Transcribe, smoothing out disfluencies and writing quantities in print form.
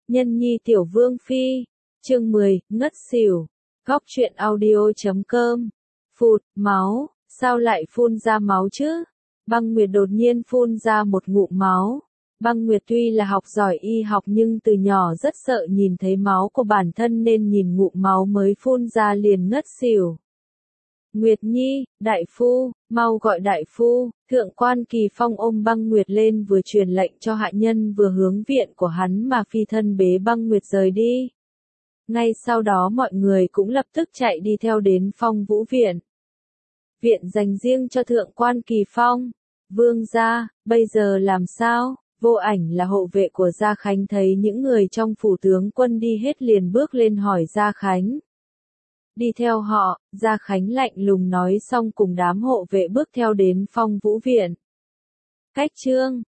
Nhân nhi tiểu vương phi. Chương 10, ngất xỉu. Góc truyện audio.com. Phụt, máu, sao lại phun ra máu chứ? Băng Nguyệt đột nhiên phun ra một ngụm máu. Băng Nguyệt tuy là học giỏi y học nhưng từ nhỏ rất sợ nhìn thấy máu của bản thân nên nhìn ngụm máu mới phun ra liền ngất xỉu. Nguyệt Nhi, đại phu, mau gọi đại phu. Thượng quan Kỳ Phong ôm Băng Nguyệt lên vừa truyền lệnh cho hạ nhân vừa hướng viện của hắn mà phi thân bế Băng Nguyệt rời đi. Ngay sau đó mọi người cũng lập tức chạy đi theo đến Phong Vũ viện. Viện dành riêng cho thượng quan Kỳ Phong. Vương gia, bây giờ làm sao? Vô Ảnh là hộ vệ của Gia Khánh thấy những người trong phủ tướng quân đi hết liền bước lên hỏi Gia Khánh. Đi theo họ, Gia Khánh lạnh lùng nói xong cùng đám hộ vệ bước theo đến Phong Vũ viện. Cách chương